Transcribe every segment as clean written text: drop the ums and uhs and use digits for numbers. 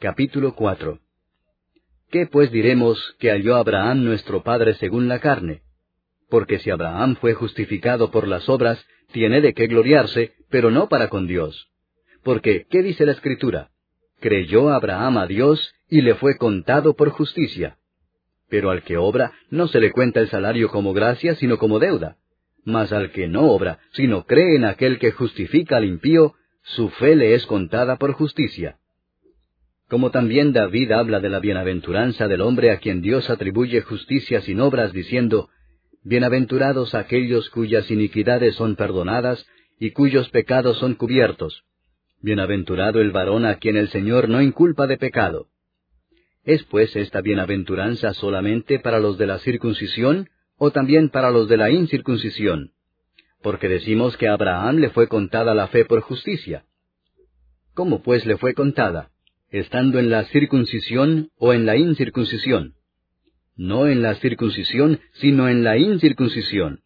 Capítulo 4. ¿Qué pues diremos que halló Abraham nuestro padre según la carne? Porque si Abraham fue justificado por las obras, tiene de qué gloriarse, pero no para con Dios. Porque, ¿qué dice la Escritura? Creyó Abraham a Dios, y le fue contado por justicia. Pero al que obra, no se le cuenta el salario como gracia, sino como deuda. Mas al que no obra, sino cree en aquel que justifica al impío, su fe le es contada por justicia. Como también David habla de la bienaventuranza del hombre a quien Dios atribuye justicia sin obras, diciendo, Bienaventurados aquellos cuyas iniquidades son perdonadas, y cuyos pecados son cubiertos. Bienaventurado el varón a quien el Señor no inculpa de pecado. ¿Es pues esta bienaventuranza solamente para los de la circuncisión, o también para los de la incircuncisión? Porque decimos que a Abraham le fue contada la fe por justicia. ¿Cómo pues le fue contada? ¿Estando en la circuncisión o en la incircuncisión? No en la circuncisión, sino en la incircuncisión.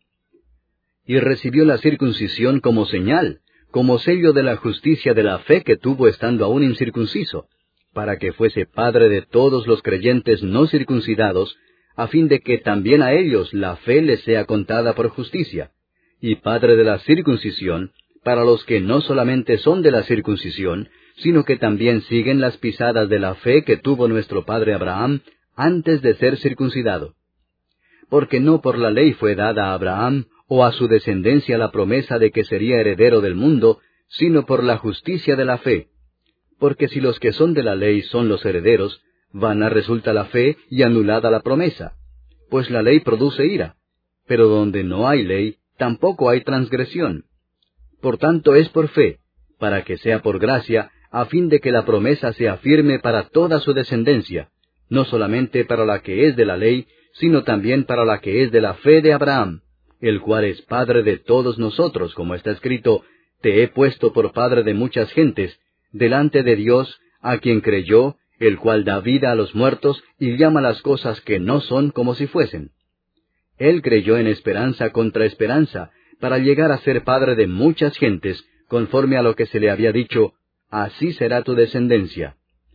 Y recibió la circuncisión como señal, como sello de la justicia de la fe que tuvo estando aún incircunciso, para que fuese padre de todos los creyentes no circuncidados, a fin de que también a ellos la fe les sea contada por justicia, y padre de la circuncisión, para los que no solamente son de la circuncisión, sino que también siguen las pisadas de la fe que tuvo nuestro padre Abraham antes de ser circuncidado. Porque no por la ley fue dada a Abraham o a su descendencia la promesa de que sería heredero del mundo, sino por la justicia de la fe. Porque si los que son de la ley son los herederos, vana resulta la fe y anulada la promesa. Pues la ley produce ira, pero donde no hay ley, tampoco hay transgresión. Por tanto es por fe, para que sea por gracia, a fin de que la promesa sea firme para toda su descendencia, no solamente para la que es de la ley, sino también para la que es de la fe de Abraham, el cual es padre de todos nosotros, como está escrito, Te he puesto por padre de muchas gentes, delante de Dios, a quien creyó, el cual da vida a los muertos y llama las cosas que no son como si fuesen. Él creyó en esperanza contra esperanza, para llegar a ser padre de muchas gentes, conforme a lo que se le había dicho, Así será tu descendencia.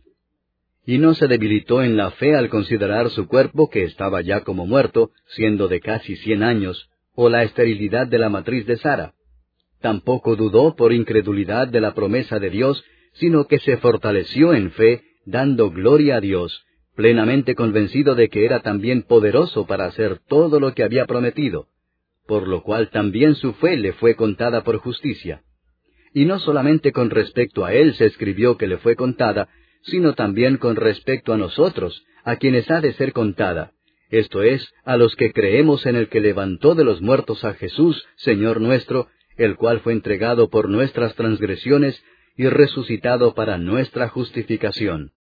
Y no se debilitó en la fe al considerar su cuerpo que estaba ya como muerto, siendo de casi 100 años, o la esterilidad de la matriz de Sara. Tampoco dudó por incredulidad de la promesa de Dios, sino que se fortaleció en fe, dando gloria a Dios, plenamente convencido de que era también poderoso para hacer todo lo que había prometido, por lo cual también su fe le fue contada por justicia. Y no solamente con respecto a él se escribió que le fue contada, sino también con respecto a nosotros, a quienes ha de ser contada, esto es, a los que creemos en el que levantó de los muertos a Jesús, Señor nuestro, el cual fue entregado por nuestras transgresiones y resucitado para nuestra justificación.